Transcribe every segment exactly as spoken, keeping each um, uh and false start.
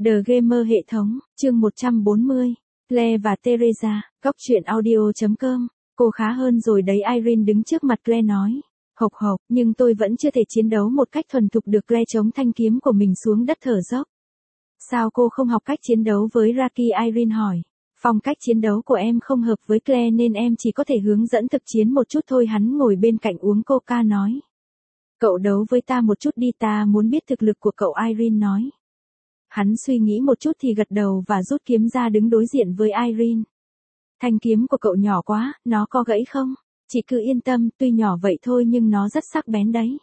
The Gamer hệ thống, chương một trăm bốn mươi, Claire và Teresa, góc truyện audio chấm com, cô khá hơn rồi đấy, Irene đứng trước mặt Claire nói. Hộc hộc, nhưng tôi vẫn chưa thể chiến đấu một cách thuần thục được. Claire chống thanh kiếm của mình xuống đất thở dốc. Sao cô không học cách chiến đấu với Raki? Irene hỏi. Phong cách chiến đấu của em không hợp với Claire nên em chỉ có thể hướng dẫn thực chiến một chút thôi. Hắn ngồi bên cạnh uống coca nói. Cậu đấu với ta một chút đi, ta muốn biết thực lực của cậu, Irene nói. Hắn suy nghĩ một chút thì gật đầu và rút kiếm ra đứng đối diện với Irene. Thanh kiếm của cậu nhỏ quá, nó có gãy không? Chị cứ yên tâm, tuy nhỏ vậy thôi nhưng nó rất sắc bén đấy.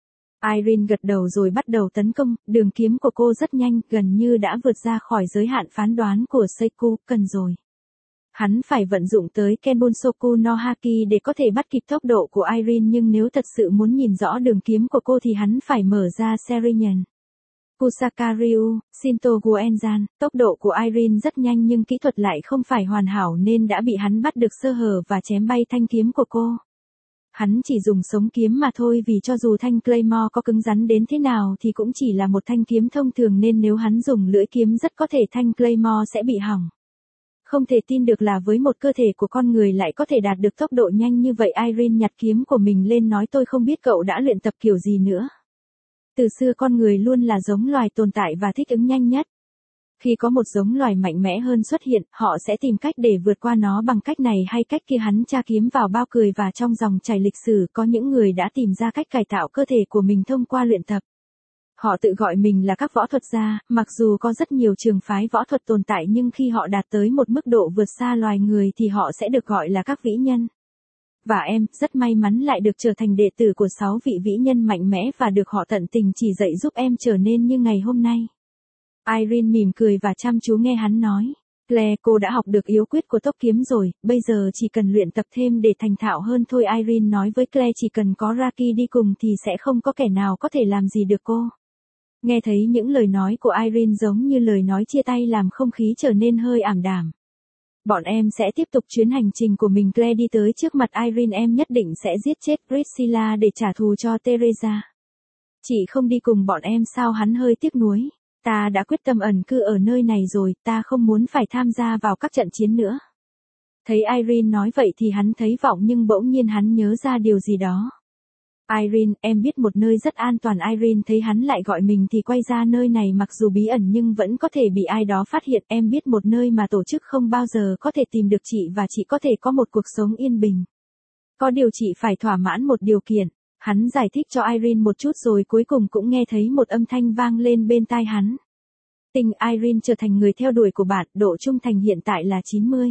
Irene gật đầu rồi bắt đầu tấn công, đường kiếm của cô rất nhanh, gần như đã vượt ra khỏi giới hạn phán đoán của Seiku, cần rồi. Hắn phải vận dụng tới Kenbunsoku no Haki để có thể bắt kịp tốc độ của Irene, nhưng nếu thật sự muốn nhìn rõ đường kiếm của cô thì hắn phải mở ra Sharingan. Kusaka Ryu, Shinto Guenzan, tốc độ của Irene rất nhanh nhưng kỹ thuật lại không phải hoàn hảo nên đã bị hắn bắt được sơ hở và chém bay thanh kiếm của cô. Hắn chỉ dùng sống kiếm mà thôi, vì cho dù thanh Claymore có cứng rắn đến thế nào thì cũng chỉ là một thanh kiếm thông thường, nên nếu hắn dùng lưỡi kiếm rất có thể thanh Claymore sẽ bị hỏng. Không thể tin được là với một cơ thể của con người lại có thể đạt được tốc độ nhanh như vậy. Irene nhặt kiếm của mình lên nói, tôi không biết cậu đã luyện tập kiểu gì nữa. Từ xưa con người luôn là giống loài tồn tại và thích ứng nhanh nhất. Khi có một giống loài mạnh mẽ hơn xuất hiện, họ sẽ tìm cách để vượt qua nó bằng cách này hay cách kia. Hắn tra kiếm vào bao cười, và trong dòng chảy lịch sử có những người đã tìm ra cách cải tạo cơ thể của mình thông qua luyện tập. Họ tự gọi mình là các võ thuật gia, mặc dù có rất nhiều trường phái võ thuật tồn tại nhưng khi họ đạt tới một mức độ vượt xa loài người thì họ sẽ được gọi là các vĩ nhân. Và em, rất may mắn lại được trở thành đệ tử của sáu vị vĩ nhân mạnh mẽ và được họ tận tình chỉ dạy giúp em trở nên như ngày hôm nay. Irene mỉm cười và chăm chú nghe hắn nói. Claire, cô đã học được yếu quyết của tốc kiếm rồi, bây giờ chỉ cần luyện tập thêm để thành thạo hơn thôi. Irene nói với Claire, chỉ cần có Raki đi cùng thì sẽ không có kẻ nào có thể làm gì được cô. Nghe thấy những lời nói của Irene giống như lời nói chia tay làm không khí trở nên hơi ảm đạm. Bọn em sẽ tiếp tục chuyến hành trình của mình. Claire đi tới trước mặt Irene. Em nhất định sẽ giết chết Priscilla để trả thù cho Teresa. Chị không đi cùng bọn em sao? Hắn hơi tiếc nuối. Ta đã quyết tâm ẩn cư ở nơi này rồi, ta không muốn phải tham gia vào các trận chiến nữa. Thấy Irene nói vậy thì hắn thấy vọng, nhưng bỗng nhiên hắn nhớ ra điều gì đó. Irene, em biết một nơi rất an toàn. Irene thấy hắn lại gọi mình thì quay ra. Nơi này mặc dù bí ẩn nhưng vẫn có thể bị ai đó phát hiện. Em biết một nơi mà tổ chức không bao giờ có thể tìm được chị, và chị có thể có một cuộc sống yên bình. Có điều chị phải thỏa mãn một điều kiện. Hắn giải thích cho Irene một chút rồi cuối cùng cũng nghe thấy một âm thanh vang lên bên tai hắn. Tình Irene trở thành người theo đuổi của bạn, độ trung thành hiện tại là chín mươi.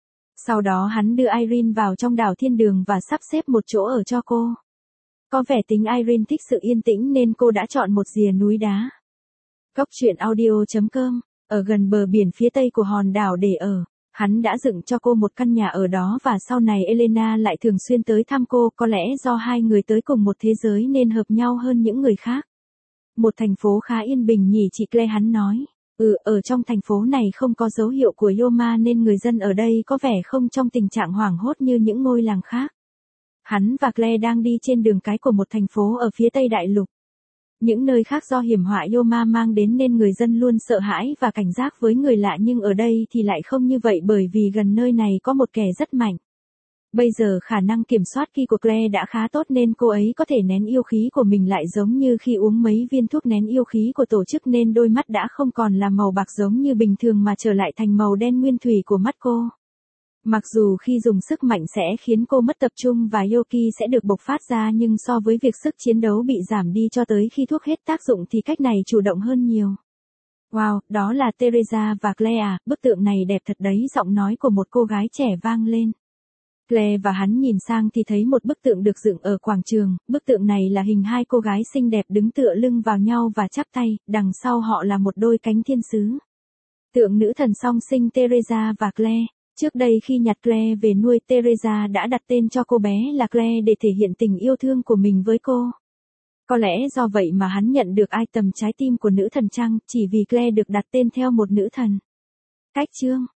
Sau đó hắn đưa Irene vào trong đảo thiên đường và sắp xếp một chỗ ở cho cô. Có vẻ tính Irene thích sự yên tĩnh nên cô đã chọn một rìa núi đá. Góc truyện audio chấm com, ở gần bờ biển phía tây của hòn đảo để ở. Hắn đã dựng cho cô một căn nhà ở đó và sau này Elena lại thường xuyên tới thăm cô, có lẽ do hai người tới cùng một thế giới nên hợp nhau hơn những người khác. Một thành phố khá yên bình nhỉ chị Claire, hắn nói. Ừ, ở trong thành phố này không có dấu hiệu của Yoma nên người dân ở đây có vẻ không trong tình trạng hoảng hốt như những ngôi làng khác. Hắn và Claire đang đi trên đường cái của một thành phố ở phía tây đại lục. Những nơi khác do hiểm họa Yoma mang đến nên người dân luôn sợ hãi và cảnh giác với người lạ, nhưng ở đây thì lại không như vậy bởi vì gần nơi này có một kẻ rất mạnh. Bây giờ khả năng kiểm soát ki của Claire đã khá tốt nên cô ấy có thể nén yêu khí của mình lại giống như khi uống mấy viên thuốc nén yêu khí của tổ chức, nên đôi mắt đã không còn là màu bạc giống như bình thường mà trở lại thành màu đen nguyên thủy của mắt cô. Mặc dù khi dùng sức mạnh sẽ khiến cô mất tập trung và Yoki sẽ được bộc phát ra, nhưng so với việc sức chiến đấu bị giảm đi cho tới khi thuốc hết tác dụng thì cách này chủ động hơn nhiều. Wow, đó là Teresa và Claire à, bức tượng này đẹp thật đấy. Giọng nói của một cô gái trẻ vang lên. Claire và hắn nhìn sang thì thấy một bức tượng được dựng ở quảng trường. Bức tượng này là hình hai cô gái xinh đẹp đứng tựa lưng vào nhau và chắp tay, đằng sau họ là một đôi cánh thiên sứ. Tượng nữ thần song sinh Teresa và Claire. Trước đây khi nhặt Claire về nuôi, Teresa đã đặt tên cho cô bé là Claire để thể hiện tình yêu thương của mình với cô. Có lẽ do vậy mà hắn nhận được item trái tim của nữ thần trăng, chỉ vì Claire được đặt tên theo một nữ thần. Cách chương